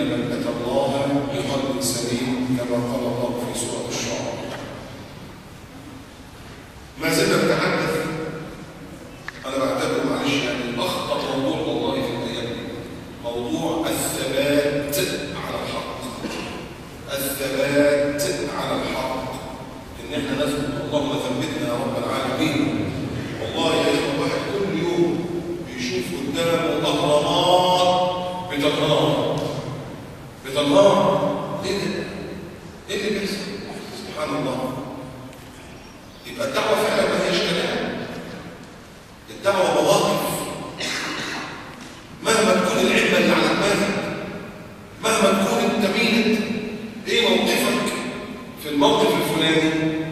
من أتى الله بقلب سليم كما قال الله في سورة الشعراء. ما زلنا نتحدث، أنا بعتبره معلش يعني أخطر موضوع والله في الأيام دي، موضوع الثبات على الحق. الثبات على الحق، إن إحنا نثبت. اللهم ثبتنا يا رب العالمين. والله يا إخوة الواحد كل يوم بيشوف قدامه أهرامات بتنهار. إيه ده؟ إيه اللي بيحصل؟ سبحان الله. يبقى الدعوة فعلا ما هيش كلام، الدعوة مواقف. مهما تكون العلم اللي على دماغك، مهما تكون انت مين، ايه موقفك في الموقف الفلاني،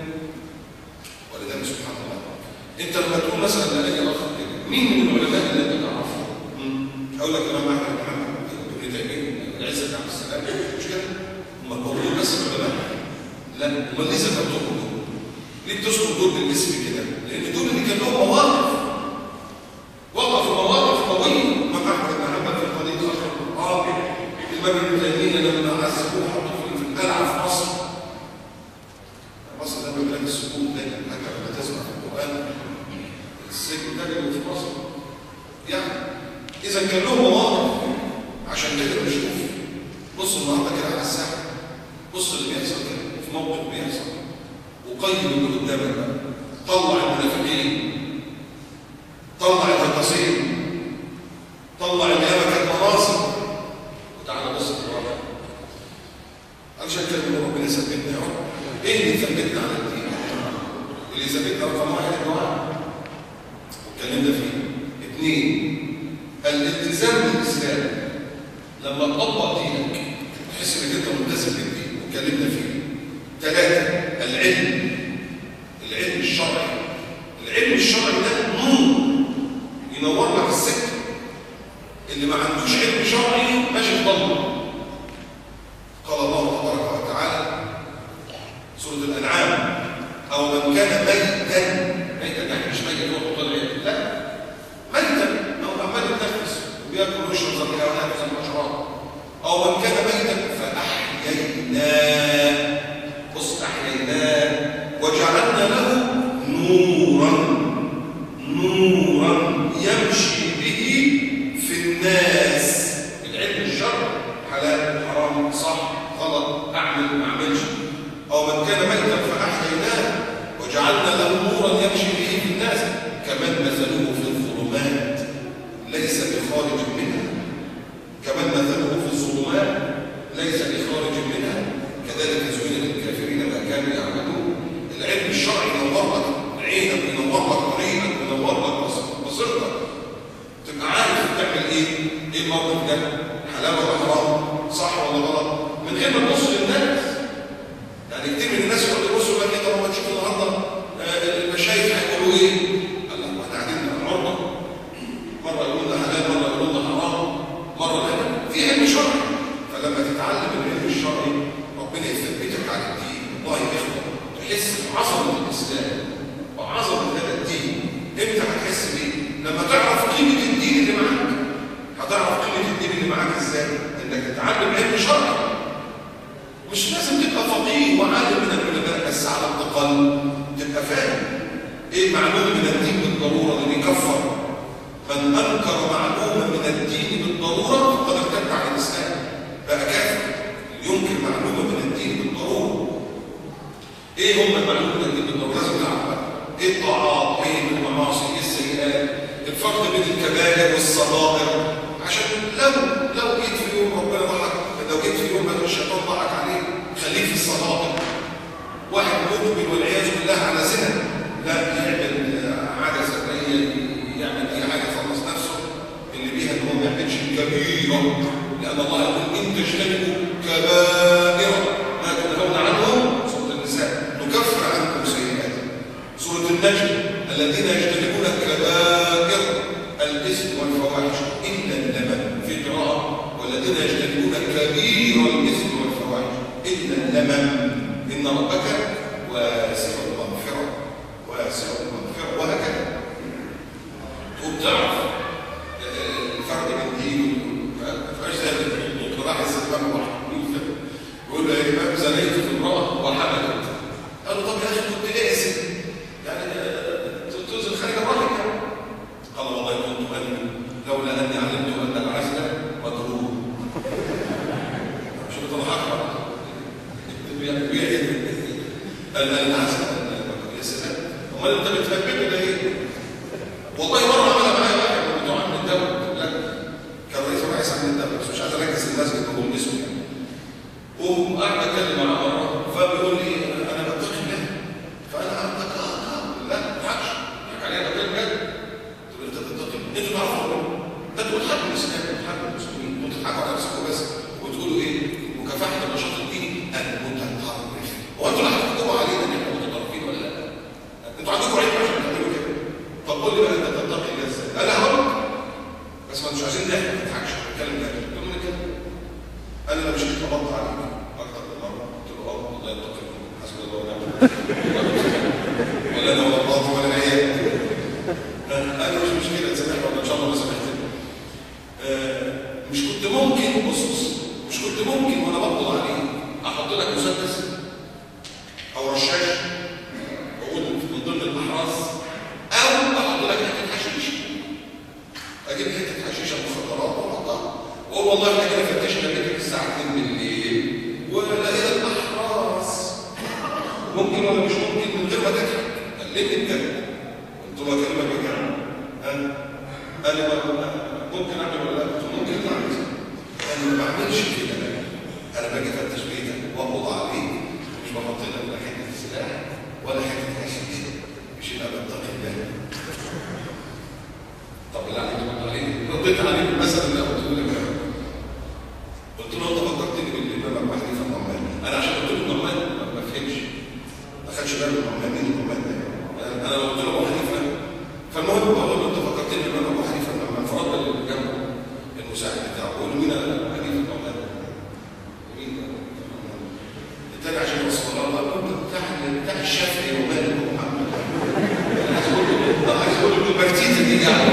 ولذلك سبحان الله انت لما تقول مثلا لاي اخ كده مين من العلماء اللي انت تعرفه؟ اقول لك الامام احمد بن تيميه، العزة بن عبد السلام، مش كده؟ هم موجودين بس العلماء؟ لا، امال ليه ذكرتهم دول؟ ليه بتذكر دول بالاسم كده؟ لان دول اللي كان لهم مواقف، وقفوا مواقف قويه. الامام احمد بن حنبل في قضيه اخر القران، الامام ابن تيميه لما عذبوه حطوه في القلعه في مصر. مصر ده بلاد السجون دايما، حتى لما تسمع في القران السجن ده اللي في مصر. يعني اذا كان لهم مواقف، عشان كده بنشوف. بص النهارده كده على الساحه، بص اللي بيحصل كده في موقف بيحصل، وقيم اللي قدامك بقى. طلع المنافقين، طلع الهجاصين، طلع اللي كانت مناصب، وتعالى بص الواقع. علشان كده بنقول ربنا يثبتنا يا رب. ايه اللي يثبتنا على الدين؟ اللي يثبتنا رقم واحد الدعاء، واتكلمنا فيه. اثنين، الالتزام بالاسلام. لما تطبق دينك تحس انك انت ملتزم بالدين، واتكلمنا فيه. ثلاثه، العلم الشرعي. العلم الشرعي ده نور ينور لك السكه. اللي ما عندوش علم شرعي ماشي في ضلمه. قال الله تبارك وتعالى سوره الانعام: او من كان ميتا يعني مش ميت هو طلع، لا، ميتا او عمال يتنفس وبياكل ويشرب زي الحيوانات وزي الحشرات. او من كان ميتا فاحييناه، بص احييناه وجعلنا له نورا يمشي به في الناس. العلم الشرعي، حلال حرام، صح غلط، اعمل ما اعملش. او من كان ميتا فاحييناه وجعلنا له نورا يمشي به في الناس كمن مثله في الظلمات ليس بخارج منها. كمن مثله في الظلمات ليس بخارج منها كذلك زين للكافرين ما كانوا يعملون. العلم الشرعي ينور لك عينك، ينور لك طريقك، ينور لك بصيرتك، تبقى عارف تعمل ايه الموقف ده، حلال ولا حرام، صح ولا غلط، من غير ما تبص للناس. يعني كتير من الناس يقعدوا يبصوا لك كده لما تشوف النهارده المشايخ هيقولوا ايه؟ قال لك احنا قاعدين عرضه، مره يقولوا ده حلال، مره يقولوا ده حرام، مره لا. في علم شرعي، فلما تتعلم العلم الشرعي ربنا يثبتك على الدين. والله يا اخوه تحس بعظمه الاسلام وعظمه هذا الدين. امتى هتحس بيه؟ لما تعرف قيمه الدين اللي معاك. هتعرف قيمه الدين اللي معاك ازاي؟ انك تتعلم علم شرعي. مش لازم تبقى فقيه وعالم من العلماء، بس على الاقل تبقى فاهم ايه معلومه من الدين بالضروره اللي بيكفر. من انكر معلومه من الدين بالضروره فقد ارتد عن الاسلام، بقى كافر. ينكر معلومه من الدين بالضروره. ايه هم المعلومه من الدين بالضروره؟ لازم نعرف ايه الطاعات، ايه المعاصي، ايه السيئات، الفرق بين الكبائر والصغائر. عشان لو جيت في يوم ربنا ضحك، لو جيت في يوم بدل الشيطان ضحك عليه، خليك في الصغائر. واحد مقبل والعياذ بالله على زنا، لا يعمل عاده سريه، يعمل اي حاجه يخلص نفسه اللي بيها ان هو ما يعملش كبيره، لان الله يقول ان تجتنبوا كبائر ما تنهون عنه. سوره النساء: نكفر عنكم سيئاتكم. سوره النجم: الذين يجتنبون كبائر الاثم والفواحش الا اللمم. في قراءه: والذين يجتنبون كبير الاثم والفواحش الا اللمم ان ربك واسع المغفره، وهكذا. وبتعرف الفرق بين دي وفرق زي ممكن راح يستخدم زنيت في امرأة وحملت. قال له طب يا أخي كنت لازم يعني تنزل خارج الرحم يعني. قال والله كنت أني لولا أني علمت أن العزل مكروه. شو بتضحك قال العزل يا سلام. امال انت بتفهمني ده ايه؟ والله مره عملها معايا واحد من بتوع عم الدوله، لا كان رئيس رئيس عم الدوله بس مش عايز اركز المسجد وهو اسمه يعني. وقعد اتكلم مع مره فبيقول لي انا بتقي الله. فانا عندك لا ما تضحكش حكى عليا بتقي بجد. قلت له انت بتتقي انتوا تعرفوا ده انتوا بتحبوا الاسلام وبتحبوا المسلمين وتضحكوا على نفسكم بس وتقولوا ايه؟ مكافحه النشاط الديني المتطرف. هو انتوا اللي هتحكموا علينا ان احنا متطرفين ولا لا؟ انتوا عندكم علم عشان تعملوا كده. طب قول لي بقى انت تتقي الله ازاي؟ انا هقول بس ما انتوش عايزين نحكي ما تضحكش نتكلم جد. قلت له كده. قال لي انا مش اتقبضت عليك اكتر من مره. قلت له الله يتقي الله حسبي الله ونعم الوكيل. ولا انا ولا الله ولا العيال. قال لي مش مشكله تسامحني ولا ان شاء الله ما سامحتني. مش كنت ممكن بص مش كنت ممكن وانا بقبض عليك احط لك مسدس او رشاش واقول من ضمن الاحراز او احط لك حته حشيش. اجيب حته حشيشه مخدرات واحطها واقول والله احنا كده فتشنا بيتك الساعه 2 بالليل ولقينا الاحراز. ممكن ولا مش ممكن من غير ما تضحك. كلمني بجد. قلت له اكلمك بجد. قال لي ممكن اعمل ولا لا؟ قلت له ممكن تعمل. قال لي ما بعملش كده انا باجي افتش بيتك واقبض عليك مش بحط لك ولا حته سلاح ولا حته حشيش. مش انا بتقي الله. طب اللي عليك ترد عليه رديت عليه مثلا اللي قلت له لك قلت له انت فكرتني بالامام ابو حنيفه النعمان. انا عشان قلت له النعمان ما فهمش ما خدش باله النعمان مين النعمان ده. انا قلت له ابو حنيفه فالمهم بقول له انت فكرتني بالامام ابو حنيفه النعمان فرد اللي جنبه المساعد بتاعه بقول له مين ابو حنيفه النعمان مين التاني عشان يوصل الله بتاع الشافعي ومالك ومحمد. عايز اقول له البرتيته دي يعني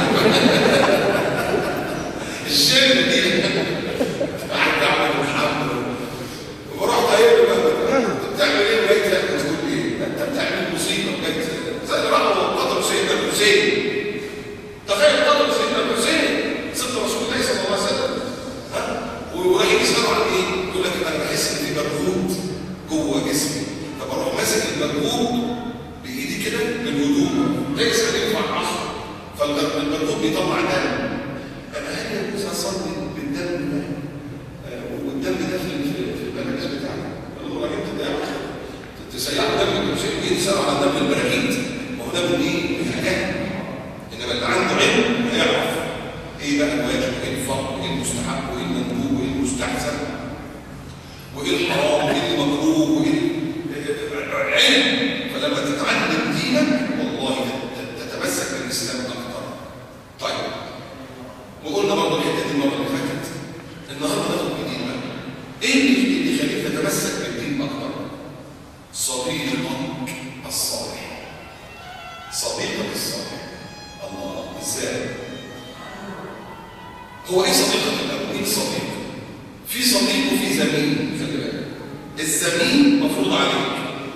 الشرب دي قعدت اعمل محمد ورحت قايل له انت بتعمل ايه بجد؟ تقول ايه؟ انت بتعمل مصيبه بجد زي اللي راحوا قتلوا سيدنا الحسين. تخيل قتلوا سيدنا الحسين سيدنا رسول الله صلى الله عليه وسلم وراح يسالوا عن ايه؟ يقول لك انا بحس ان في مجهود جوه جسمي فبروح ماسك المجهود بايدي كده بالهدوء ليس ينفع عصر فالمجهود بيطلع دم. انا هل يجوز اصلي بالدم ده والدم ده في البراغيث بتاعي؟ قالوا له راجل تسيحوا دم الحسين دي تسالوا على دم البراغيث ما هو دم ايه؟ الحاجات. انما اللي عنده علم هيعرف ايه بقى الواجب وايه الفرض وايه المستحب وايه المندوب وايه المستحسن وايه الحرام وايه المكروه وايه علم. فلما تتعلم دينك والله تتمسك بالاسلام اكثر. طيب وقلنا برضه الحته دي المره اللي فاتت. النهارده ناخد جديد بقى. ايه اللي يخليك تتمسك بالدين اكثر؟ صديقك الصالح. صديقك الصالح. الله ازاي؟ هو ايه صديقك الاول؟ مين صديق؟ في صديق وفي زميل. خلي بالك الزميل مفروض عليك.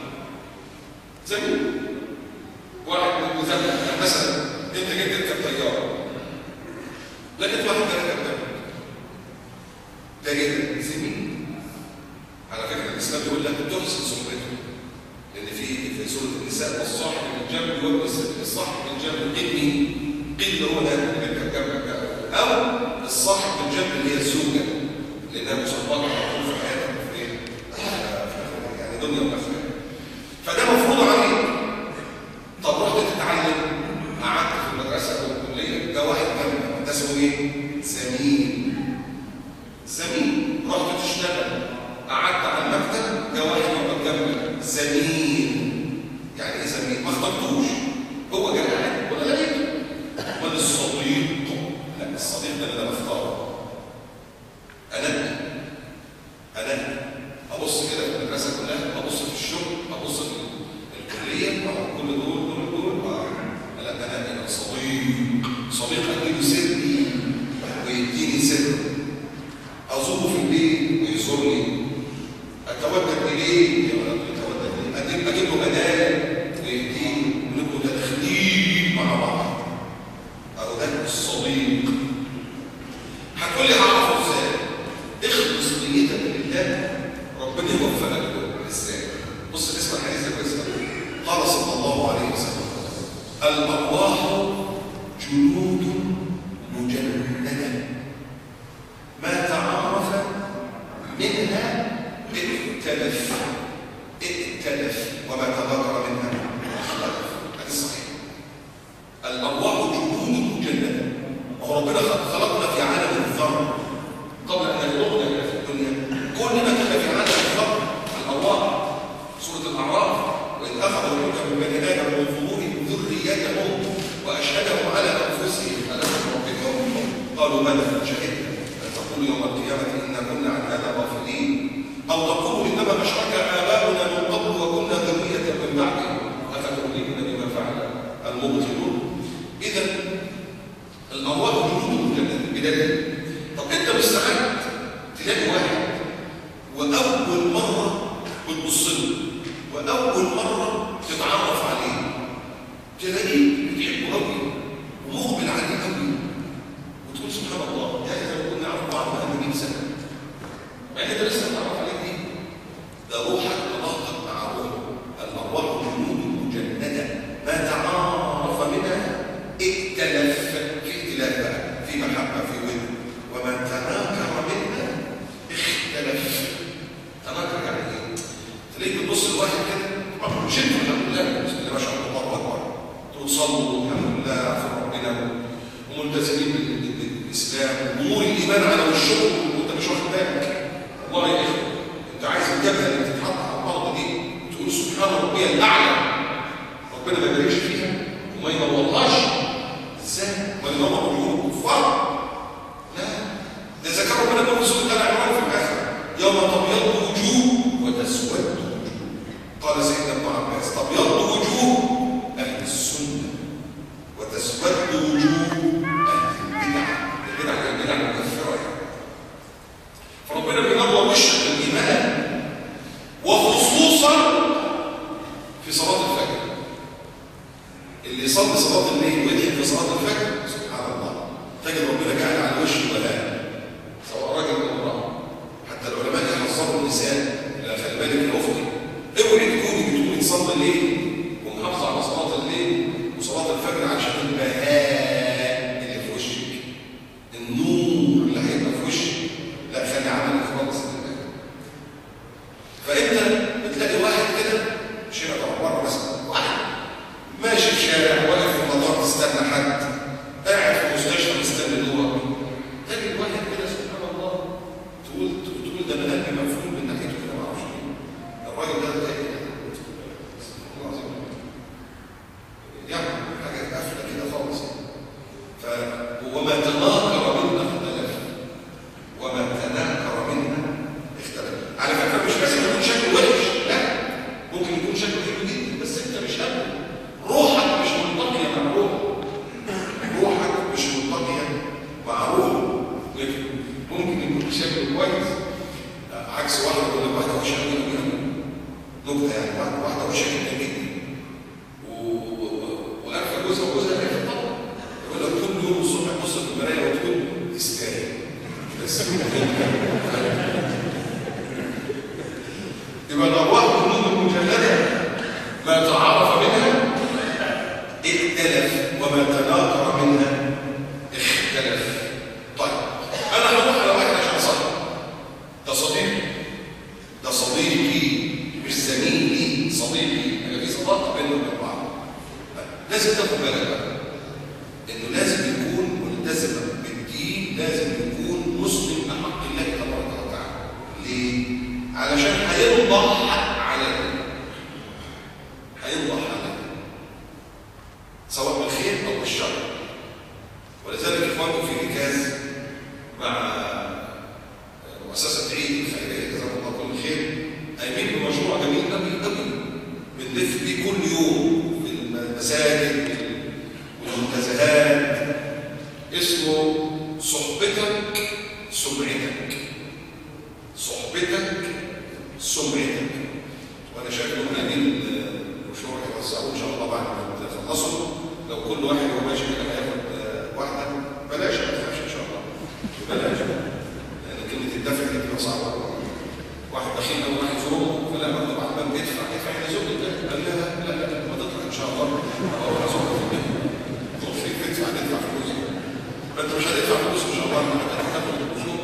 زميل واحد مثلا انت جيت تركب طياره لقيت واحد راكب جنبك ده كده زميل. على فكره الاسلام بيقول لك تحسن صحبته لان في سوره النساء والصاحب من جنب والصاحب من جنب قيل هو ده اللي بيركب جنبك او الصاحب من جنب اللي هي الزوجه لانها مسبقه على طول في حياتك في ايه؟ يعني دنيا واخره. فده مفروض عليك. طب رحت تتعلم قعدت في المدرسه او الكليه ده واحد جنبك ده اسمه ايه؟ زميل. زميل. رحت تشتغل قعدت على المكتب ده واحد جنبك زميل. يعني ايه زميل؟ ما اخترتوش هو جاي قاعد ولا لقيته. امال الصديق لا الصديق ده اللي انا بختاره. انا ابص كده في المدرسه كلها ابص في الشغل ابص في الكليه كل دول لا انا صديق اديله سري ويديني سر ازوره في البيت ويزورني اتوجه اليه يا ولد، اتوجه اليه، اجيب له هدايا ويهديه ونبقوا متداخلين مع بعض. اهو ده الصديق. هتقول لي هعرفه ازاي؟ اخلص نيتك لله، ربنا يوفقك له. ازاي؟ بص اسمع الحديث ده كويس قوي. قال صلى الله عليه وسلم: الارواح جنود مجندة ما تعارف منها ائتلف وما تذاكر منها اختلف. هذا صحيح. الارواح جنود مجندة. وهو ربنا خلقنا في عالم الذر قبل ان يخلقنا في الدنيا. كلنا كنا في عالم الذر. الارواح سورة الاعراف: وإذ أخذ ربك من بني آدم من ظهورهم ذريتهم وأشهدهم على أنفسهم ألست بربكم؟ قالوا بلى شهدنا أن تقولوا يوم القيامة إنا كنا عن هذا غافلين، أو تقولوا إنما أشرك آباؤنا من قبل وكنا ذرية من بعدهم أفتهلكنا بما فعل المبطلون. إذا الأرواح جنود مجندة بدليل. طب أنت مستعد تلاقي واحد وأول مرة بتبص له وأول مرة تتعرف عليه، تلاقيه بتحبه قوي ومقبل عليه قوي، وتقول سبحان الله يا إذا كنا نعرف بعض بقى 100 سنة، مع إن أنت لسه بتعرف عليك دي. ده روحك تلاقت مع روحه. الأرواح جنود مجندة ما تعارف منها ائتلف. في ائتلاف بقى، في محبة، في ود. ومن تناكر منها اختلف. تناكر يعني إيه؟ تلاقيك بتبص لواحد كده مش انتوا الحمد لله بسم الله ما شاء الله الله اكبر، تصلوا الحمد لله عفوا ربنا وملتزمين بالاسلام وامور الايمان على وشكم وانت مش واخد بالك. والله يا اخي انت عايز الجبهه اللي بتتحط على الارض دي وتقول سبحان ربي الاعلى، ربنا ما يباركش فيها وما ينورهاش. ازاي؟ ما ينور وجوه الكفار؟ لا، ده اذا كان ربنا بيقول في سوره ال عمران في الاخر: يوم تبيض وجوه وتسود وجوه. قال سيدنا ابن عباس: تبيض وجوه اهل السنه وتسود وجوه اهل البدع المكفره يعني. فربنا بينور وشك بالايمان، وخصوصا في صلاه الفجر. اللي يصلي صلاه الليل ويدعي في صلاه الفجر سبحان الله تجد ربنا جعل على وشه ولاء، سواء راجل او امراه. حتى العلماء يحذروا النساء: لا خلي بالك يا اختي، اوعي تكوني بتقومي تصلي الليل ومحافظه على صلاه الليل وصلاه الفجر عشان البهاء اللي في وشك، النور اللي هيبقى في وشك. لا، خلي عملك خالص لله. فانت بتلاقي واحد كده مش هنا طبعا بره، مثلا واحد ماشي في شارع، واقف في المطار تستنى حد، قاعد في مستشفى مستني دورك، تجد واحد كده سبحان الله تقول ده انا قلبي مفهوم من ناحيته كده، ما اعرفش ليه الراجل ده يعني حاجه قافله كده خالص. وما تناكر منها اختلف، وما تناكر منها اختلف. على فكره مش بس يكون شكله وحش، لا، ممكن يكون شكله حلو جدا بس انت مش قابله. روحك مش منطقيه مع روحه، روحك مش منطقيه مع روحه. ممكن يكون شكله كويس عكس واحد يقول لك واحده وشها جميله، نكته يعني، واحده وشها جميله وعارفه جوزها وجوزها عارفه طبعا، يقول لك كل يوم الصبح تبص في المرايه وتقول تستاهل بس. يبقى الارواح جنود مجنده ما تعارف منها ائتلف وما تناكر منها اختلف. طيب انا هروح على واحد عشان اصلي، ده صديقي، ده صديقي مش زميلي، صديقي، انا في صداقه بيننا وبين بعض. لازم تاخد بالك بقى انه لازم يكون ملتزم بالدين، لازم يكون مسلم بحق الله تبارك وتعالى. ليه؟ علشان هينضح عليك، هينضح عليك سواء بالخير او بالشر. ولذلك اخوانكم في ركاز مع مؤسسه عيد الخيريه جزاهم الله كل خير قايمين بمشروع جميل قوي قوي بنلف بيه كل يوم في المساجد والمنتزهات، اسمه صحبتك سمعتك. صحبتك سمعتك. وانا شايف انهم قاعدين المشروع هيوزعوه ان شاء الله بعد ما تخلصوا، لو كل واحد وهو ماشي كده هياخد واحده، بلاش ما تخافش ان شاء الله، بلاش، لان كلمه الدفع دي بتبقى صعبه. واحد بخيل او واحد زوج فلا مكتوب على الباب ادفع الى زوج قال لها لا ما تطلع ان شاء الله، او زوج توفيق ندفع فلوس، فانت مش هتدفع فلوس ان شاء الله، هتاخد الاجور،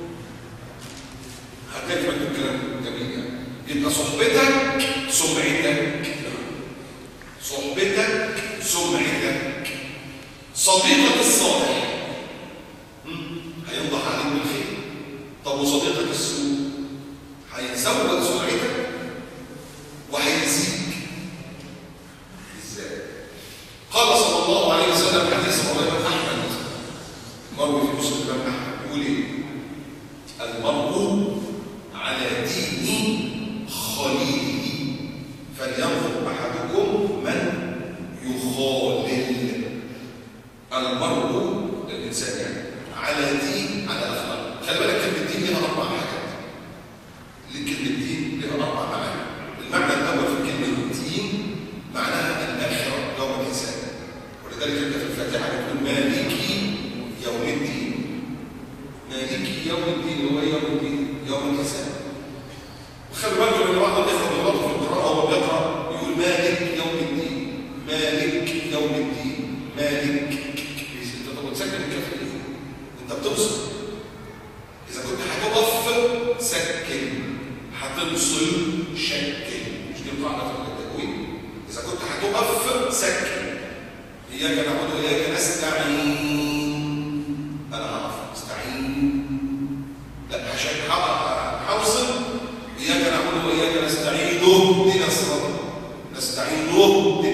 هتكمل الكلام جميل. يعني يبقى صحبتك سمعتك، صحبتك سمعتك. صديقك الصالح هينضح عليك بالخير. طب وصديقك السوء هيزود سمعتك وهيزيك ازاي؟ قال صلى الله عليه وسلم حديث رواه الإمام أحمد مروي في مسلم الإمام أحمد يقول ايه؟ المرء على دين خليله فلينظر أحدكم من يخالل. المرء الإنسان يعني على دين، على أخلاق. خلي بالك كلمة دين لها 4 حاجات. كلمة دين لها 4 معاني. المعنى الأول في كلمة دين معناها الآخرة، يوم الحساب. ولذلك أنت في الفاتحة بتقول مالكي يوم الدين. مالكي يوم الدين هو يوم الدين، يوم الحساب. وخلي بالك من بعض الإخوة بيغلطوا في القراءة وهو بيقرأ يقول مالك يوم الدين، مالك يوم الدين، مالك. أنت بتسكن الكاف ليه؟ أنت بتوصل. إذا كنت هتقف سكن، هتوصل شكل. مش دي القاعدة في التجويد؟ إذا كنت هتقف سكن. إياك نعبد وإياك نستعين. أنا هعرف استعين. لا هوصل. إياك نعبد وإياك نستعين. اهدنا الصراط. نستعينه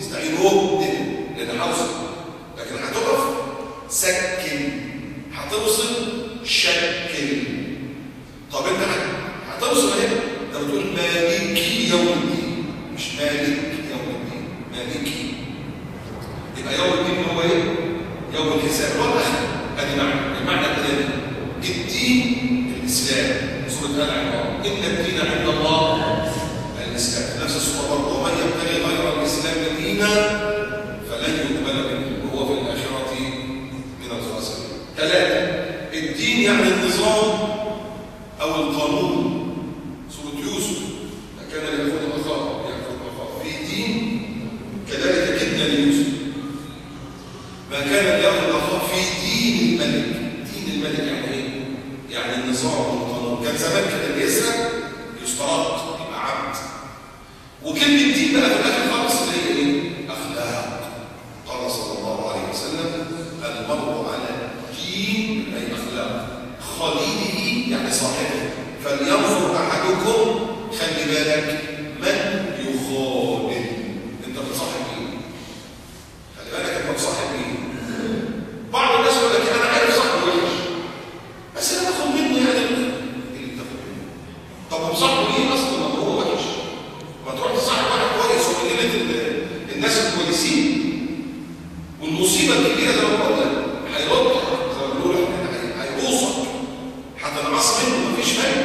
لأن هوصل. لكن هتقف سكن، هتوصل شكل. طب انت هتوصل اهي، انت بتقول مالكي يوم الدين، مش مالك يوم الدين، مالكي. يبقى يوم الدين هو ايه؟ يوم الحساب والاخر. ادي المعنى الثاني. الدين الاسلام، سوره ال عمران، ان الدين عند الله الاسلام. نفس السوره برضه، ومن يبتغي غير الاسلام دينا فلن يقبل منه وهو في الاخره من الخاسرين. 3. الدين يعني النظام او القانون. سوره يوسف، كان ليأخذ اخاه في دين كذلك كدنا ليوسف. ما كان ليأخذ اخاه في دين الملك. دين الملك يعني ايه؟ يعني النظام والقانون. كان زمان كده اللي يسرق يسترد يبقى عبد. وكلمه دين بقى في الاخر خالص اللي هي ايه؟ اخلاق. قال صلى الله عليه وسلم المرء على دين اي اخلاق خليله يعني صاحبه. فلينظر احدكم، خلي بالك، من يخالل. انت بتصاحب مين؟ خلي بالك انت بتصاحب مين. بعض الناس يقول لك انا عارف صاحبي وحش بس انا باخد منه يعني اللي بتاخد منه. طب وصاحبه ليه اصلا ما هو وحش؟ ما تروح تصاحب واحد كويس ومن الناس الكويسين. والمصيبه الكبيره زي ما بقول لك هيردك، زي ما بنقول هيبوظك، هتنعص منه مفيش فايده.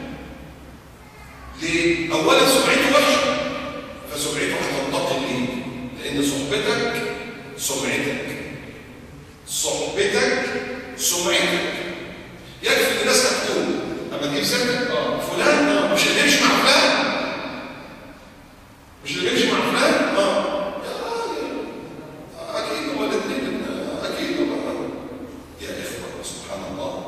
ليه؟ اولا سمعته وحشه، فسمعته هتنتقل ليه؟ لان صحبتك سمعتك. يكفي ان الناس تقول اما تجيب سيرتك فلان مش اللي بيمشي مع فلان، مش اللي بيمشي مع فلان اكيد هو الاثنين، اكيد يا اخوه سبحان الله.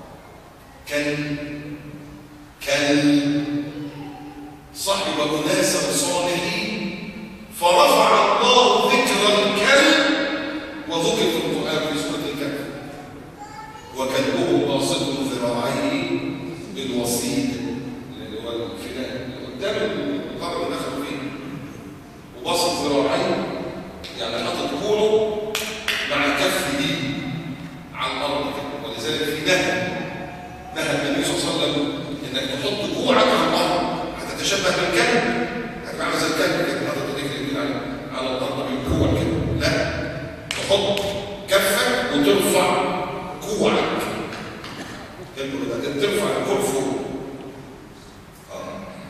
كان صحب اناسا صالحين فرفع الله ذكر الكلب وذكر في القران في سوره الكهف وكلبه باسط ذراعيه بالوصيد اللي هو الفناء قدام القبر اللي دخلوا فيه، وباسط ذراعيه يعني حاطط كونه مع كفه على الارض. ولذلك في نهى النبي صلى الله عليه وسلم انك تحط كوعك على الارض هتتشبه بالكلب، هتبقى عامل زي الكلب كده، حاطط ايديك كده على الارض بالكوع كده. لا، تحط كفك وترفع كوعك، ترفع الكوع فوق.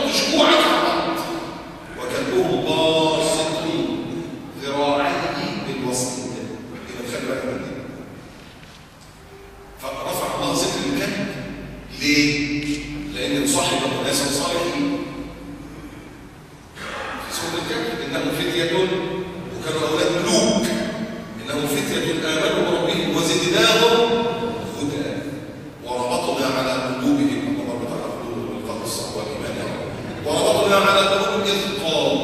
يحطوش كوعك على الارض. وكلبهم باسط ذراعيه بالوسط. يبقى خلي بالك من دي. فرفع الله ذكر الكلب ليه؟ لان صاحب اناس صالحين في سوره الكهف انهم فتيه وكانوا اولاد ملوك انهم فتيه امنوا بربهم وزدناهم هدى وربطنا على قلوبهم الله تعالى قلوبهم بالقلب الصح والايمان وربطنا على قلوبهم اذ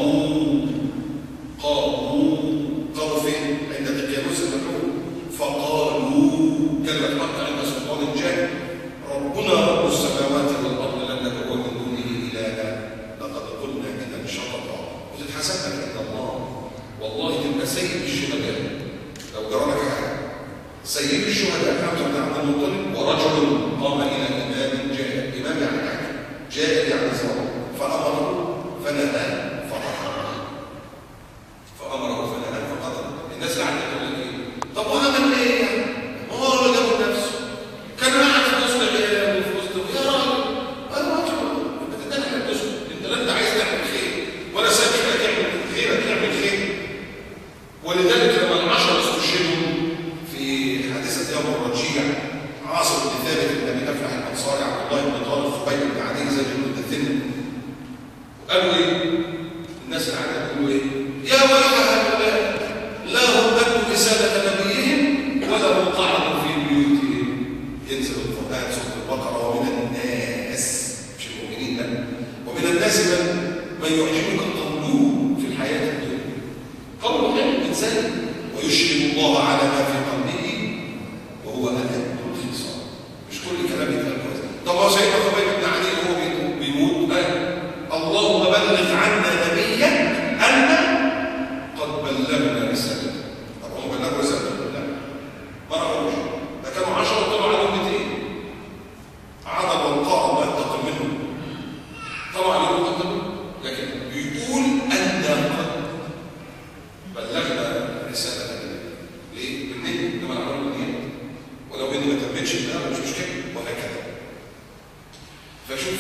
قاموا فين؟ عند تجاوز المكروه فقالوا كلمه حق عند سلطان جاهل ربنا رب السماوات والارض لن ندعو من دونه الها لقد قلنا اذا شططا. وتتحسب لك عند الله والله تبقى سيد الشهداء لو جرى لك حاجه. سيد الشهداء حمزه بن عبد المطلب ورجل قام الى امام جاهل. امام يعني حاجه جاهل يعني ظالم فامره فنهى الناس اللي عندها تقول لك ايه؟ طب وعمل ايه يعني؟ هو اللي جاب نفسه كان قاعد في وسط العيال وفي وسط يا راجل بتدلع على الدسم. انت لا انت عايز تعمل خير ولا سابق تعمل خير. ولذلك لما العشرة استشهدوا في حادثة يوم الرجيع عاصم بن ثابت بن ابي افلح الانصاري عبد الله بن طالب خبيب بن عدي زي بن الثن وقالوا ايه؟ الناس اللي عندها يقولوا ايه؟ يا ويل هؤلاء لا هم أدوا رسالة نبيهم ولا هم طعنوا في بيوتهم. ينزل القرآن سورة البقرة ومن الناس مش المؤمنين لا ومن الناس من يعجبك قوله في الحياة الدنيا قوله حلو الإنسان ويشهد الله على ما في قلبه وهو ألد الخصام. مش كل كلام يتقال كويس. طب هو سيدنا خبيب بن عدي وهو بيموت اللهم بلغ عنا نبيك أن قد بلغنا رسالته. طب هم بلغوا رسالته؟ لا ما رأوش. ده كانوا 10 طلعوا عليهم 200 عضل والقاء الله ينتقم منهم طبعا عليهم ينتقم لكن بيقول أن قد بلغنا رسالته. ليه؟ بالنية لما نعمل بالنية ولو إني ما تمتش ده مش مشكلة وهكذا. فشوف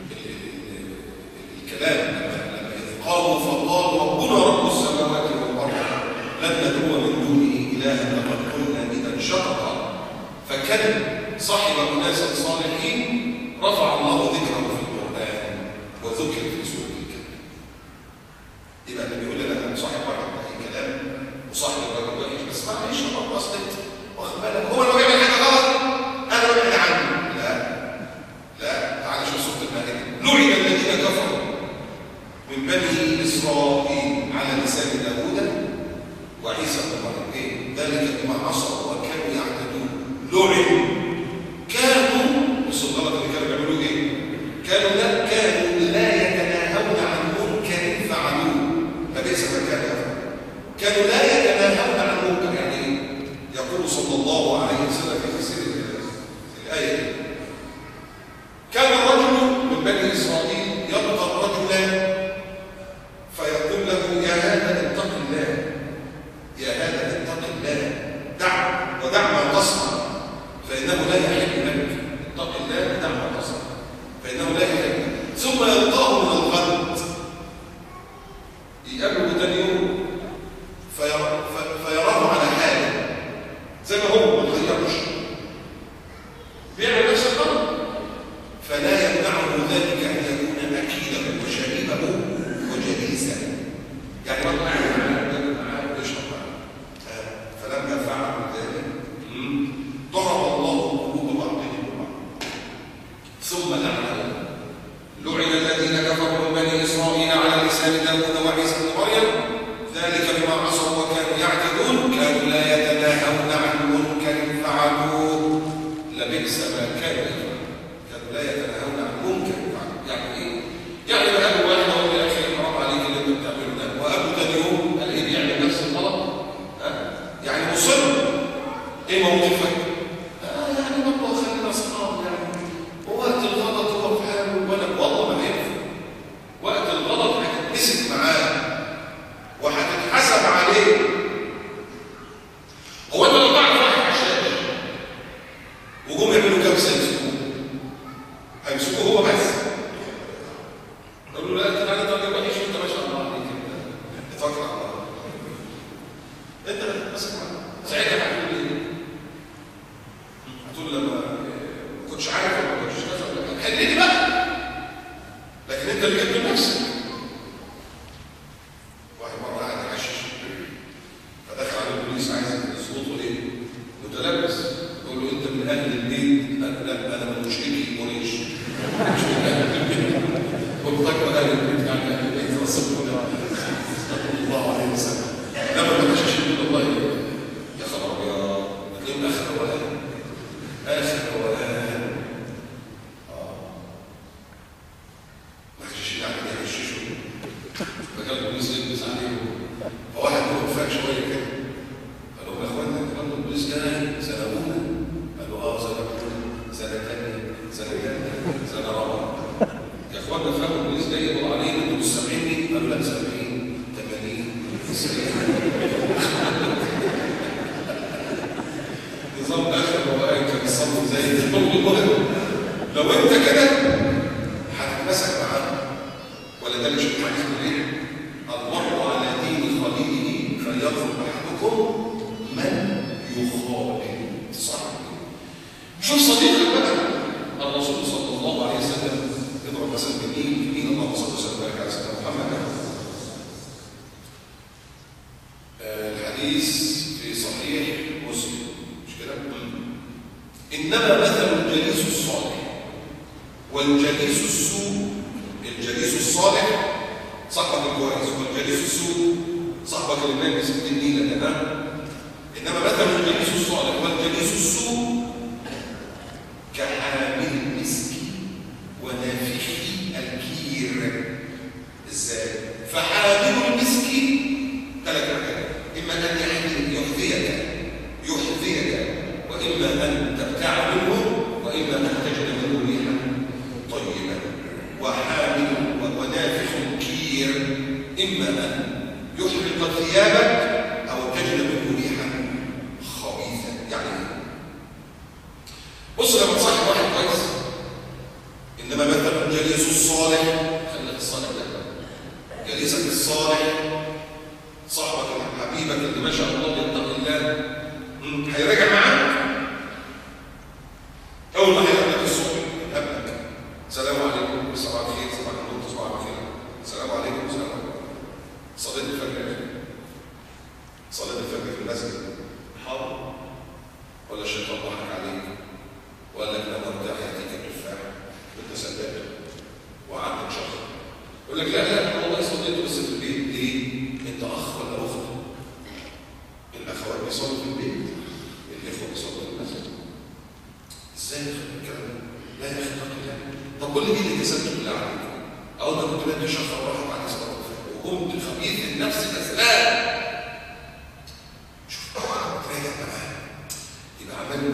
الكلام لما إذ قالوا فقالوا ربنا رب السماوات والأرض لن ندعو من دونه إلها لقد قلنا إذا شططا. فكان صاحب أناس صالحين رفع الله ذكره في القرآن وذكر في سورة الكهف. يبقى اللي بيقول لنا أنا صاحب واحد أي كلام وصاحب الرجل وحش بس معلش الله أصلت واخد بالك هو لو بيعمل حاجة غلط أنا ببعد عنه. لا تعالى شوف سورة المائدة. لعن الذين كفروا من بني إسرائيل على لسان داوود وعيسى بن مريم. ذلك بما عصوا وكانوا يعتدون. لعن كانوا بص الغلط اللي كانوا بيعملوا ايه؟ كانوا لا يتناهون عن منكر فعلوه. فبئس ما كانوا لا يتناهون عن منكر. يعني ايه؟ يقول صلى الله عليه وسلم في تفسير الآية كان الرجل من بني إسرائيل يبقى رجلا فيقول له يا هذا اتق الله يا هذا اتق الله ودع ما تصنع فإنه لا يحل لك. اتق الله ودع ما تصنع فإنه لا يحل لك. ثم يلقاه من الغد يقابله ثاني يوم فيراه على حاله زي ما هو ما تغيرش بيعمل نفس الغلط فلا يمنعه ذلك أن يكون أكيدا وشريبه وجليسا. يعني ما معاه يشرب معاه. فلما فعلوا ذلك ضرب الله قلوب بعضهم ببعض ثم لعنهم. لعن الذين كفروا من بني إسرائيل على لسان داوود وعيسى بن مريم ذلك بما عصوا وكانوا يعتدون. كانوا لا يتناهون عن منكر فعلوه لبئس ما كانوا يفعلون. كانوا لا يتناهون عن منكر فعلوه. يعني ايه؟ يعني بقى ابو واحد اقول يا اخي حرام عليك اللي انت بتعمله ده وابو ثاني يوم قال ايه بيعمل نفس الغلط. يعني مصر ايه موقفك؟ يعني برضه خلينا اصحاب يعني ووقت الغلط هو في حاله ولا والله ما ينفع. وقت الغلط هتتمسك معاه وهتتحسب عليه. هو انت لو تعرف واحد حشاش وجم يعملوا كام بالك من نفسك. واحد مرة قاعد يحشش فدخل عليه البوليس عايز يظبطه ليه؟ متلبس، يقول له انت من اهل البيت؟ قال لا انا من مشركي قريش. مش من اهل البيت. قلت طيب اهل البيت يعني اهل البيت رسول الله عليه وسلم. لما ما تحشش يقول الله يا خبر يا تلاقيهم اخر روقان اخر روقان. ما حششين يعني يحششوا فكان البوليس يلبس عليهم. فواحد وفاك شويه كده قال لهم يا اخوانا الكلام البوليس جاي سلمونا. قالوا سلمونا سنه ثانيه سنه ثالثه سنه رابعه. يا اخوانا فهموا البوليس جاي يقول علينا انتوا مش سامعيني؟ قالوا لا سامعين 80 90. نظام اخر روقان كان الصمت زي لو انت كده هتتمسك معاه. ولا ده مش الحديث ايه؟ المرء على دين خليله فلينظر احدكم من يخالل. صح؟ شوف صديقك بقى الرسول صلى الله عليه وسلم يضرب مثلا بالدين اللهم صل وسلم وبارك على سيدنا محمد. الحديث في صحيح مسلم مش كده؟ انما مثل الجليس الصالح والجليس السوء. الجليس الصالح صاحبك الكويس، والجليس السوء صاحبك اللي نايم بسكت النيله. تمام؟ انما مثل الجليس الصالح والجليس السوء كحامل المسك ونافخي الكير. ازاي؟ فحامل المسك ثلاث حاجات: اما ان يحذيك واما ان تبتاع منه واما ان تجد منه ريحا طيبه. وحامل ونافخ الكير اما ان يحرق ثيابك او تجد منه ريحا خبيثه. يعني بص لما تصاحب واحد كويس، انما مثلا الجليس الصالح، خليك الصالح ده جليسك الصالح صاحبك حبيبك اللي ما شاء الله يتقي الله هيراجع معاك. اول ما هيقابلك الصبح يقابلك السلام عليكم صباح الخير صباح النور صباح الخير السلام عليكم السلام عليكم. صليت الفجر، صليت الفجر في المسجد حرام ولا الشيطان ضحك عليك وقال لك لما ارتاح ياتيك التفاح وانت سداد وقعدت شهر يقول لك لا والله صليته بس في البيت. ليه؟ انت اخ ولا اخت؟ الاخوات بيصلوا في البيت، الاخوه بيصلوا في المسجد. ازاي الكلام ده؟ لا يا اخي اتق الله. طب قول لي ايه اللي كسبته بالله عليك؟ اول ما كنت بدي شهر راحه بعد صلاه الفجر وقمت خبيث النفس كسلان. شوف تراجع معاه يبقى عمال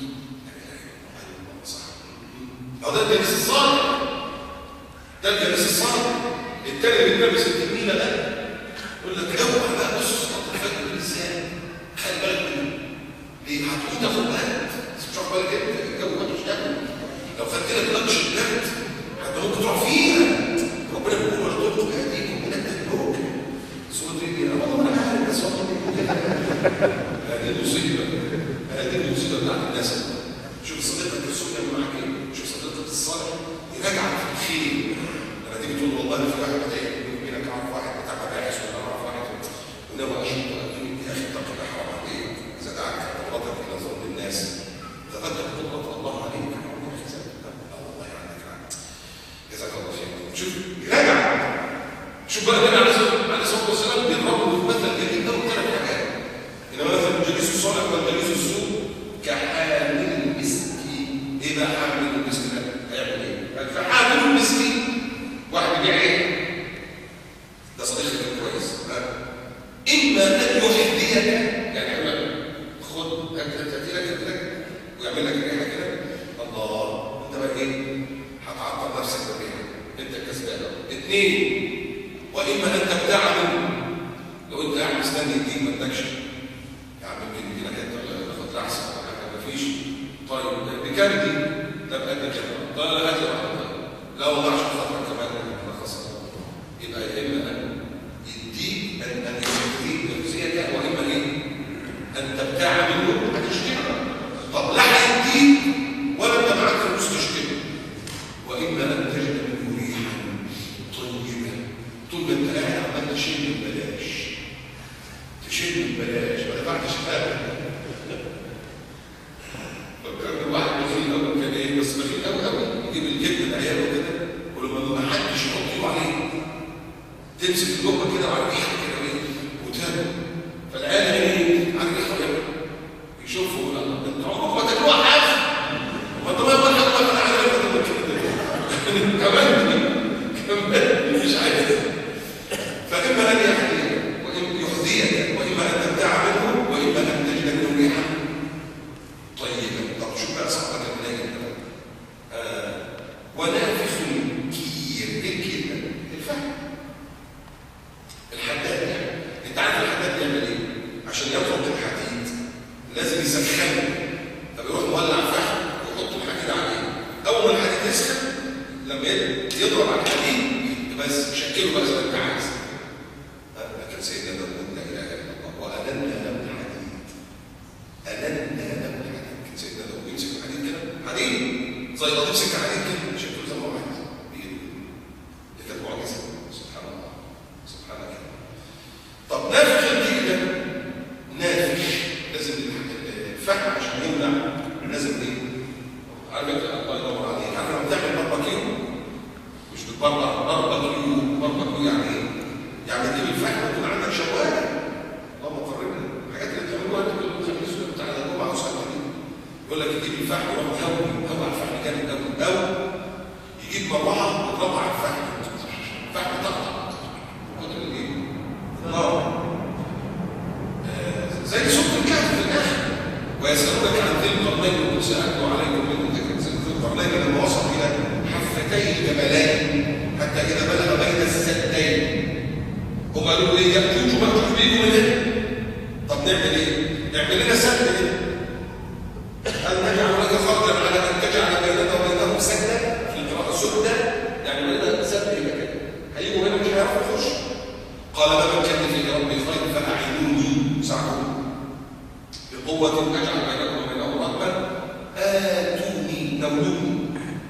ده الجليس الصالح، ده الجليس الصالح. التاني اللي بيلبس التميله ده يقول لك اوعى بقى بص صلاه الفجر ازاي؟ خلي بالك منه. ليه؟ هتقوم تاخد بالك مش واخد بالك انت الجو ما تشتغل. لو خدت لك لانش الجد حتى ممكن تروح فيها. ربنا بيقول ولا تلقوا بايديكم الى التهلوك. سوره ايه؟ والله انا عارف بس والله هذه المصيبه، هذه المصيبه بتاعت الناس. شوف صديقك السوء يعمل معاك ايه؟ شوف صديقك الصالح يراجعك في الخير. لما تيجي تقول والله انا في واحد بتاعي بينك اعرف واحد بتاع مباحث ولا اعرف واحد وناوي اشوف اكيد يا اخي اتق الله حرام عليك. اذا دعك قدرتك الى ظلم الناس تذكر قدره الله عليك. الله يعينك جزاك الله خير. شوف يراجع. شوف بقى النبي عليه الصلاه والسلام بيضرب مثل جميل قوي ثلاث حاجات: انما مثل الجليس الصالح والجليس السوء كحامل المسك. ايه بقى حامل المسك ده؟ هيعمل ايه؟ فحامل المسك واحد بيبيع ايه؟ ده صديقك كويس. اما ان يحذيك، يعني يقول لك خد هاتي لك ويعمل لك ريحه كده. الله انت بقى ايه؟ هتعطل نفسك بالريحه، انت كسبان. اثنين، واما ان تبتاع منه. لو انت قاعد مستني يديك ما ادكش يا عم يمكن يجي لك انت ولا تاخد احسن ولا حاجه مفيش. طيب بكام دي؟ ده بقد كده. طيب هات لي واحده. لا والله عشان خاطرك كمان انا خسرت. يبقى يا اما ان يديك ان يحذيك واما ايه؟ ان تبتاع منه هتشتري. طب لا هيديك ولا انت معاك فلوس تشتري. واما ان تجد منه ريحا تمسك اللقمه كده وعلى الريحه كده وتاكل. فالعيال ايه على الريحه يشوفوا انت عمرك ما تاكلوها حاجه، ما انت ما تاكلها من على الريحه كمان مش عايز. فاما ان يحذيك واما ان تبتاع منه واما ان تجد منه ريحا طيبه. طب شوف بقى صاحبك القليل ونافخ كير. ايه الكير ده؟ الفحم. الحداد يعني انت عارف الحداد بيعمل ايه؟ عشان يطلق الحديد لازم يسخنه، فبيروح مولع فحم ويحط الحديد عليه. اول ما الحديد يسخن لما يضرب على الحديد بس شكله بقى زي ما انت عايز. لكن سيدنا داوود لا اله الا الله والنا له الحديد. النا له الحديد. كان سيدنا داوود يمسك الحديد كده حديد زي ما تمسك الحديد كده شكله زي ما هو عايز بايده. دي كانت معجزه سبحان الله سبحانك. طب نافخ الكيل ده نافخ لازم الفحم عشان يمنع لازم ايه؟ عارف الله ينور عليك. عارف لما بتعمل باربيكيو مش بتبرع باربيكيو يعني ايه؟ يعني تجيب الفحم ويكون عندك شوايه. اللهم قربنا الحاجات اللي بتعملوها انتوا كل خميس بتاع الجمعه او ساعه يقول لك يجيب الفحم ويروح يهوي على الفحم جامد قوي، او يجيب مروحه ويضربها على الفحم تقطع قدر الايه؟ النار. زي صوت الكهف في الاخر. ويسالونك عن ذي القرنين وقل سالت عليكم منه ذكر. ذي القرنين لما وصل الى حفتي الجبلين حتى اذا بلغ بين السدين هم قالوا ايه؟ يأجوج ومأجوج بيجوا من هنا. طب نعمل ايه؟ نعمل لنا سد هنا. هل نجعل لك خرجا على ان تجعل بيننا وبينهم سدا؟ في القراءه سدا يعني بيننا سد هنا كده. هيجوا هنا مش هيعرفوا يخشوا. قال ما مكنني في ربي خير فاعينوني ساعدوني بقوه اجعل بينكم وبينهم رحمه. اتوني نولوني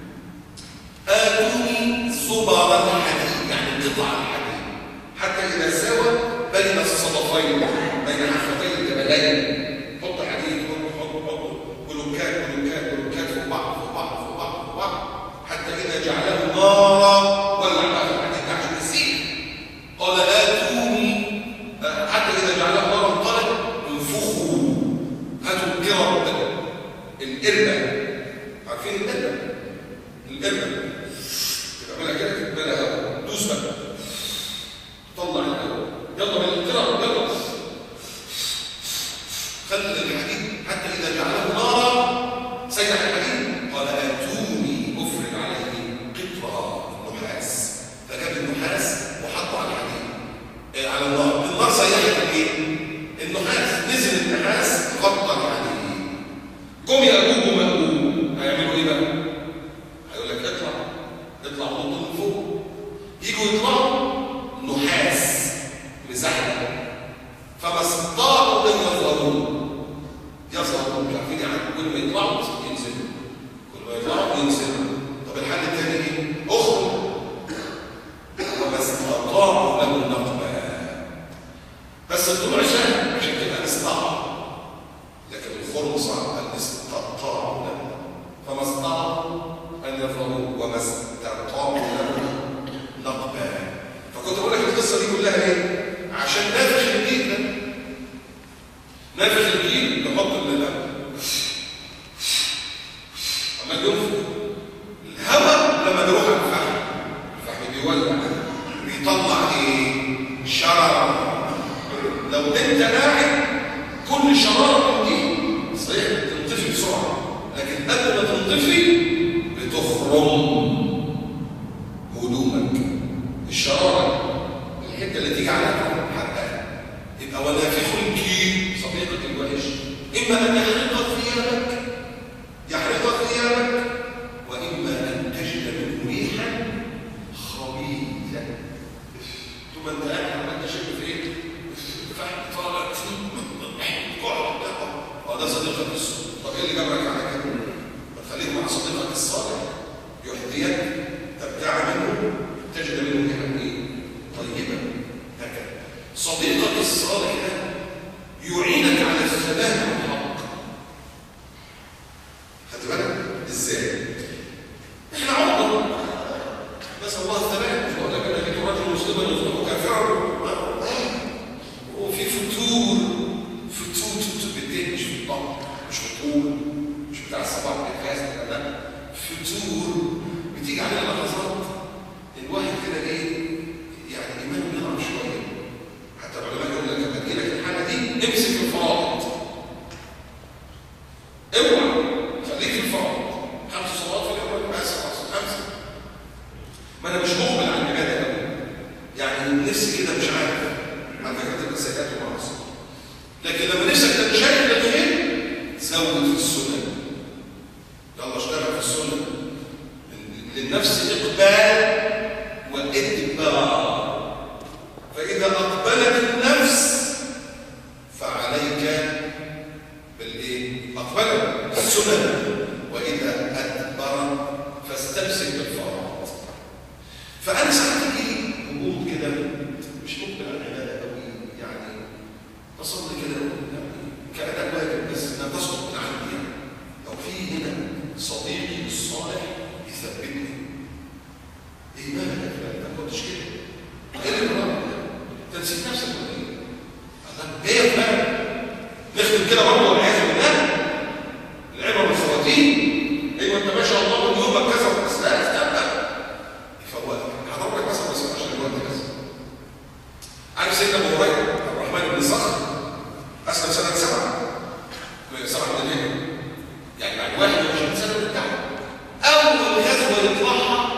اتوني زبر الحديد يعني قطع الحديد حتى اذا ساوى بين الصدفين بين حفتي الجبلين. حط حديد حط بلوكات فوق بعض حتى اذا جعله نارا ولع بقى في الحديد عشان يسيح. قال اتوني حتى اذا جعله نارا قال انفخوا هاتوا القرب القربه. عارفين القربه تعملها كده تتبلى هوا دوس بقى طلع الهواء يلا بالقرب يلا خلي الحديد حتى اذا جعله نارا سيح الحديد. قال اتوني افرغ عليه قطرة النحاس. فجاب النحاس وحطه على الحديد على النار سيحت الايه؟ النحاس. نزل النحاس غطى الحديد. جم يأجوج ومأجوج هيعملوا ايه بقى؟ هيقول لك اطلع نط من فوق. يجوا يطلعوا نحاس مزحلق فما استطاعوا ان يظهروا مش عارفين يعني كل ما يطلعوا ينزلوا. طب الحل الثاني ايه؟ اخرج. وما استطاعوا له نقبا. بس الطلوع سهل عشان كده استطاعوا، لكن الخروج صعب. ان استطاعوا له فما استطاعوا ان يظهروا وما استطاعوا له نقبا. فكنت بقول لك القصه دي كلها ايه؟ عشان نافخ الجيل ده. نافخ الجيل نحط الهواء عمال ينفخ. الهواء لما بيروح على الفحم بيولع بيطلع ايه؟ شرر. لو انت قاعد كل شراره دي صحيح بتنطفي بسرعه، لكن قبل ما تنطفي بتخرم هدومك. الشراره الحته اللي تيجي عليها حقها. يبقى ونافخ الكيل صديقك الوحش اما ان يحرق ثيابك واما ان تجد منه ريحا خبيثه. ثم انت قاعد عمال تشم في ايه؟ فحم طالع ده صديقك السوء. طب ايه اللي جابك على كده؟ ما تخليك مع صديقك الصالح يحذيك تبتاع منه تجد منه ريحا ايه؟ طيبه. هكذا صديقك الصالح ده يعينك على الثبات على الحق. خدت بالك ازاي؟ احنا عرضه نسال الله الثبات. مش بقول لك انا لقيت رجل مسلما يصدق كافرا نفسي كده مش عارف، على فكره تبقى سيئات ومعاصي. لكن لما نفسك تنشغل بالخير زود في السنن، يلا اشتغل في السنن. للنفس اقبال وادبار، فاذا اقبلت النفس فعليك بالايه؟ اقبلت السنن، واذا ادبر فاستمسك بالفرائض. فانا ساعات يجي وجود كده مش ممكن على العباده قوي، يعني تصلي كده كانك واجب بس انها تسقط من عندي. لو في هنا صديقي الصالح يثبتني، ايه مالك يا فلان؟ ما كنتش كده، ايه اللي بره انت نسيت نفسك ولا ايه؟ ايه يا فلان؟ نختم كده برضه والعياذ بالله، العبره بالخواتيم. ايوه انت ما شاء الله يومك كذا بس لا استنى يفوقك، هضربك مثلا بس عشان الوقت بس. عارف سيدنا ابو هريره الرحمن بن صخر اسلم سنه 7 من الهجره، يعني بعد 21 سنه من الدعوه. اول غزوه يطلعها،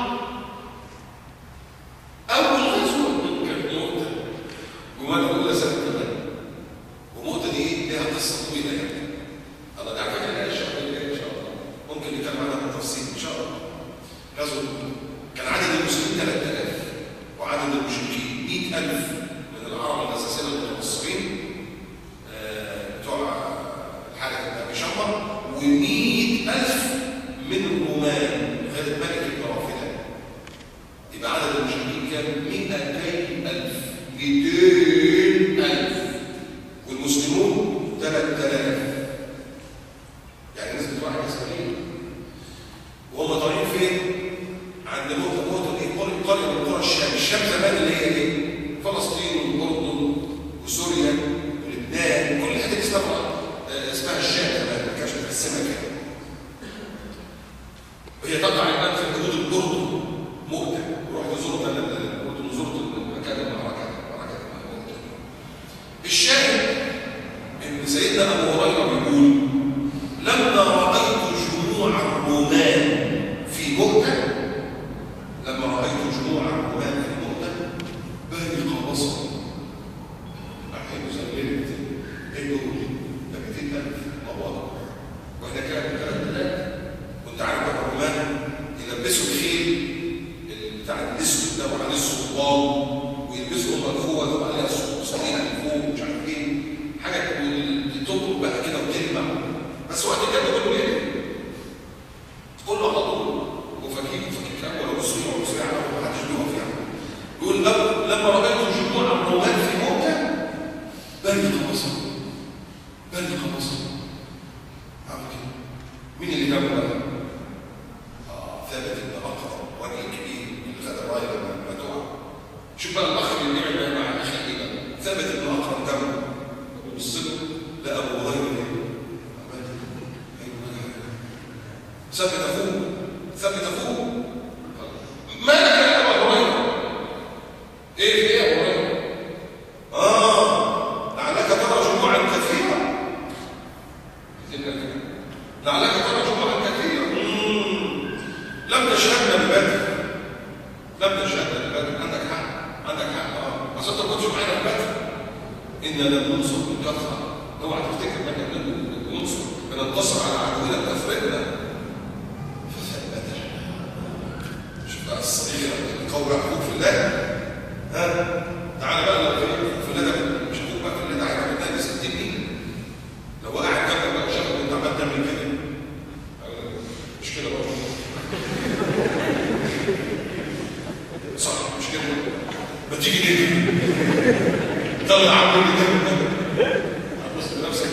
اول غزوه كانت مؤتة، جمال الاولى سنه 8. ومؤتة دي ليها قصه طويله يعني، الله ده فاكر لها الشهر الجاي ان شاء الله، ممكن نتكلم عنها بالتفصيل ان شاء الله. غزوه كان عدد المسلمين 3000 وعدد المشركين 100,000 من العرب الاساسيين المتنصرين بتوع الحارث بن ابي شمر، و100,000 من الرومان غير الملك بن رافده. يبقى عدد المشركين كام؟ 200,000 200,000 والمسلمون 3000. يعني الناس بتوع الاسلاميين وهم طالعين فين؟ عند مؤتة دي قريه من قرى الشام. الشام زمان اللي هي ايه؟ فلسطين والاردن وسوريا ولبنان، كل الحته دي اسمها الشام زمان، ما كانش متقسمه كده. وهي تقع الان في حدود الاردن مؤتة. رحت زرت الاردن وزرت مكان المعركه مؤتة. الشاهد ان سيدنا ابو هريره بيقول لما رايت جموع الرومان في مؤتة، لما رايت جموع الرومان في مؤتة برق بصري. احيانا زللت ايه دول؟ ده 200,000 الله اكبر، واحنا كام 3000. وانت عارف الرومان يلبسوا الخيل بتاع الاسود ده وعليه السلطان، ويلبسوا مرفوعه وعليها صليب من فوق مش عارف ايه حاجه تطلب بقى كده وتلمع. بس وقت كده كله ايه؟ كله على طول وفكيك اول وسريع وسريع ما حدش بيقف يعني. يقول لما رايت جموع الرومان في مؤتة برق بصري، برق بصري. عمل كده مين اللي جابه بقى؟ ثابت بن أقرب، وجه كبير اللي خد الرايه لما دعا. شوف بقى الاخ اللي بيعمل مع اخي ايه بقى؟ ثابت بن أقرب جابه بالصدق لابو هريره ثبت اخوه مالك يا ابو هريره؟ ايه في ايه يا ابو هريره؟ لعلك ترى جموعا كثيره، لعلك ترى جموعا كثيره لم تشهدنا ببدر، لم تشهدنا ببدر. عندك حق بس انت ما كنتش معانا في بدر. انا لم ننصر بالكثره، اوعى تفتكر ان احنا بننصر بننتصر على عدونا بكثرتنا. شوف بقى الصغيره القول اخوك في الله. تعالى بقى لو في الله ده مش اخوك بقى في الله ده هيبقى ب 60 مين؟ لو قاعد جنبك بقى شافك وانت عمال تعمل كده مش كده برضه صح مش كده؟ ما تيجي نجري طلع عمرو اللي جنبك بص بنفسك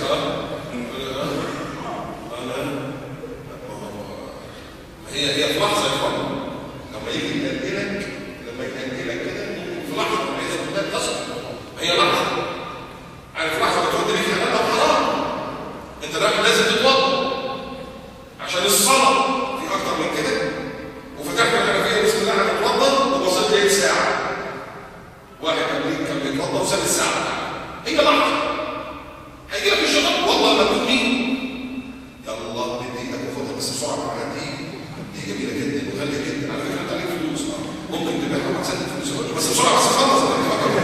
هي في لحظه يا اخوان لما يجي ينقلك كده في لحظه عايز تصل، هي لحظه عارف لحظه بتودي لك حلال او حرام. انت لازم تتوضا عشان الصلاه في اكتر من كده، وفتحت الحنفيه بسم الله هنتوضا وبصيت لقيت ساعه، واحد كان بيتوضا وساب الساعه بتاعته. هي لحظه هيجي لك الشيطان والله ما تؤمن يلا ندي ايدك وخدها بس بسرعه معاها. دي جميله جدا وغاليه جدا على فكره. انت عليك فلوس ممكن تبيعها وتسدد فلوس بس بسرعه بس خلص.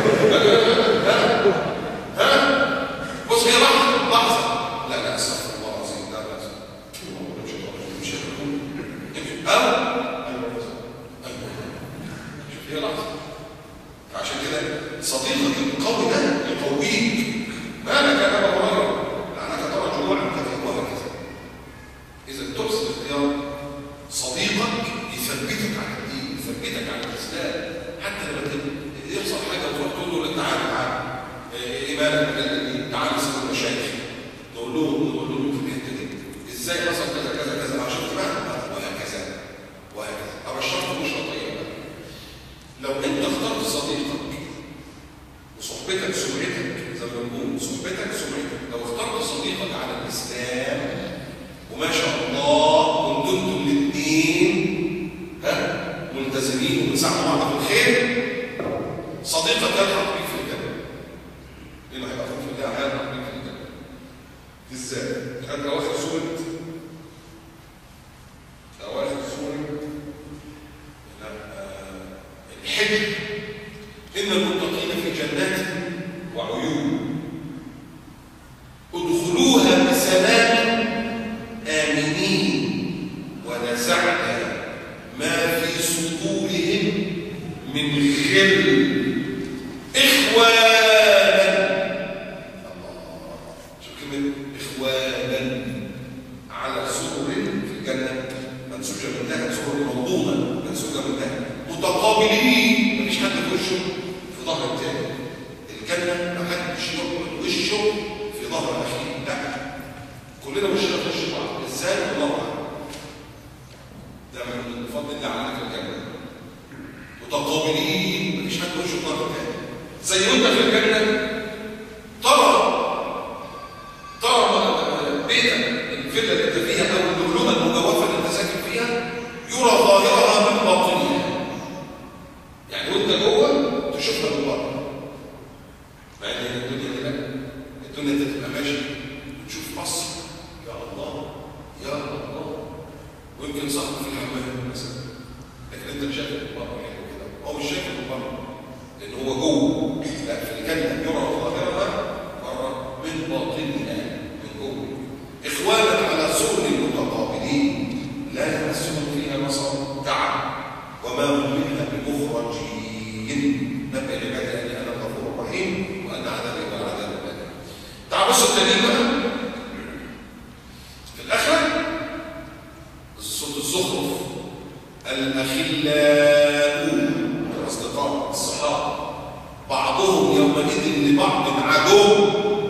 صديقك القوي ده يقويك. مالك يا ابا هريره؟ لانك ترى جوعا كثيرا وهكذا. اذا تحسن اختيار صديقك يثبتك على الدين، يثبتك على الاسلام، حتى لما يحصل حاجه وتروح تقول له تعالى تعالى ايه مالك؟ تعالى نسال المشايخ، نقول له في الحته دي ازاي حصل كذا كذا كذا، عشان تبقى وهكذا وهكذا. ابشرك مش طيبه. لو انت اخترت صديقك وصحبتك سمعتك، زي ما بنقول صحبتك سمعتك، لو اخترت صديقك على الاسلام وما شاء الله كنتم انتم الاثنين ملتزمين وبتساعدوا بعض في الخير، صديقك يلحق بيك في الجنه. لانه هيبقى في الله هيلحق بيك في الجنه. ازاي؟ انت واخد سوره الحجر، ان المتقين في جنات وعيون ادخلوها بسلام آمنين ونزعنا ما في صدورهم من غل إخوانا. الله، شوف كلمة إخوانا على سرر في الجنة منسوجة من ذهب، سرر موضوعة منسوجة من ذهب، متقابلين، مفيش حد في وشه في ظهر التاني. الجنة ما حدش يقعد وشه في ظهر الأخير، لا، كلنا وشنا في وش بعض. ازاي؟ الله أعلم. ده من فضل الله علينا في الجنة. متقابلين، مفيش حد وشه في ظهر التاني. زي وانت في الجنة ترى بيتك، الفيلا اللي انت فيها او اللؤلؤة المجوفة اللي انت ساكن فيها، يرى ظاهرها من باطنها. يعني وانت جوه تشوفها من بره. مع ان الدنيا دي لا، الدنيا دي تبقى ماشي تشوف مصر، يا الله يا الله، ويمكن صاحبه في الحمام مثلا، لكن انت مش شايف من بره يعني كده، هو مش شايف من بره لان هو جوه. لا، في الجنه يرى ظاهرها بره من باطنها، من جوه. اخوانا على سرر متقابلين لا يمسهم فيها نصب تعب وما هم منها بمخرجين. نبئ عبادي اني انا الغفور الرحيم وان عذابي هو العذاب الاليم. تعال بصوا التانيين بقى في الاخره، صوت الزخرف، الاخلاء، الاصدقاء، الصحابه، بعضهم يومئذ لبعض عدو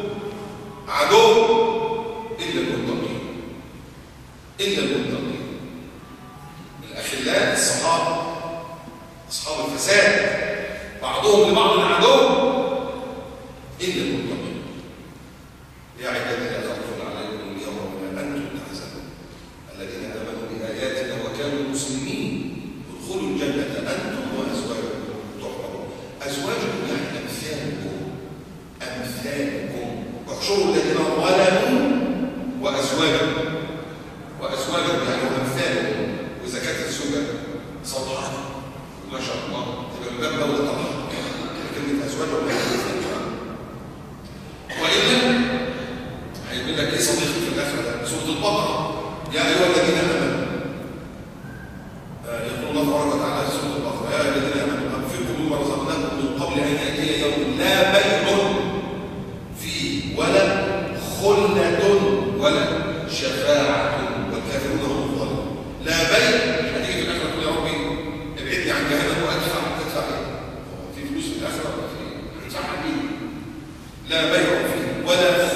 الا المتقين، الا المتقين. الاخلاء الصحابه، اصحاب الفساد، بعضهم لبعض عدو الا المتقين. يا عبادي لا خوف عليكم اليوم ولا انتم تحزنون الذين امنوا باياتنا وكانوا مسلمين ادخلوا الجنه انتم وازواجكم تحبرون. ازواجكم يعني امثالكم واحشروا الذين ظلموا وازواجهم يعني امثالهم. واذا كانت الزوجه صالحه ما شاء الله تبقى من باب اولى طبعا كلمه ازواج ولا والا هيقول لك ايه صديقي في الاخره؟ سوره البقره، يا ايها الذين امنوا، يقول الله تبارك وتعالى في سوره البقره، يا ايها الذين امنوا انفقوا مما رزقناكم من قبل ان ياتي يوم لا بيع فيه ولا خلة ولا شفاعة والكافرون هم الظالمون. لا بيع، هتيجي في الاخره تقول يا ربي ابعدني عن جهنم وادفع ايه؟ في فلوس في الاخره ولا في ايه؟ هتدفع مين؟ لا بيع فيه ولا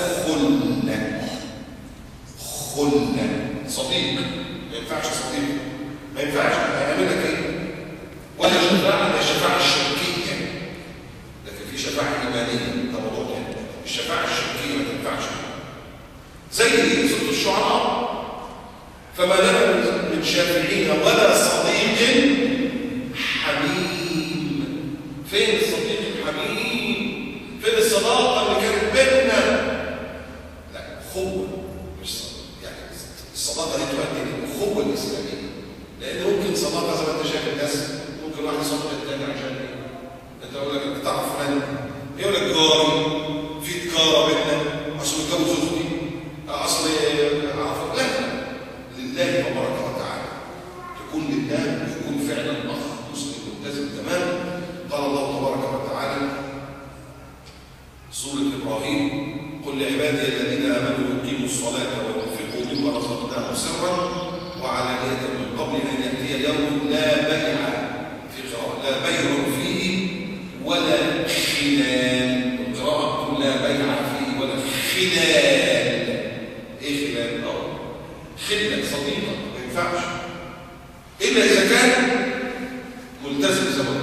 خلة صديق، ما ينفعش صديق، ما ينفعش، هيعمل لك ايه؟ ولا شفاعة، لا شفاعة الشركية، لكن في شفاعة إيمانية، ده موضوع تاني. الشفاعة الشركية ما تنفعش. زي سورة الشعراء، فما لنا من شافعين ولا صديق حميم. فين الصديق الحميم؟ فين الصداقة اللي كانت بيننا؟ لا، أخوة مش صداقة. يعني الصداقة دي تؤدي للأخوة الإسلامية، لأن ممكن صداقة زي ما أنت شايف الناس، ممكن واحد يصدق الثاني عشان أنت تقول لك أنت تعرف فلان، يقول لك جاري في تجارة بيننا، أصل متجوز أختي، أصل أعرف. لا، لله تبارك وتعالى، تكون لله، يكون فعلا أخ مسلم ملتزم تمام. قال الله تبارك وتعالى قل لعبادي الذين آمنوا يقيموا الصلاة وينفقوا مما رزقناهم سرا وعلانية من قبل أن يأتي يوم لا بيع في قراءة لا بيع فيه ولا خلال. القراءة لا بيع فيه ولا خلال. إيه خلال؟ خلة صديقة ما ينفعش إلا إذا كان ملتزم زي ما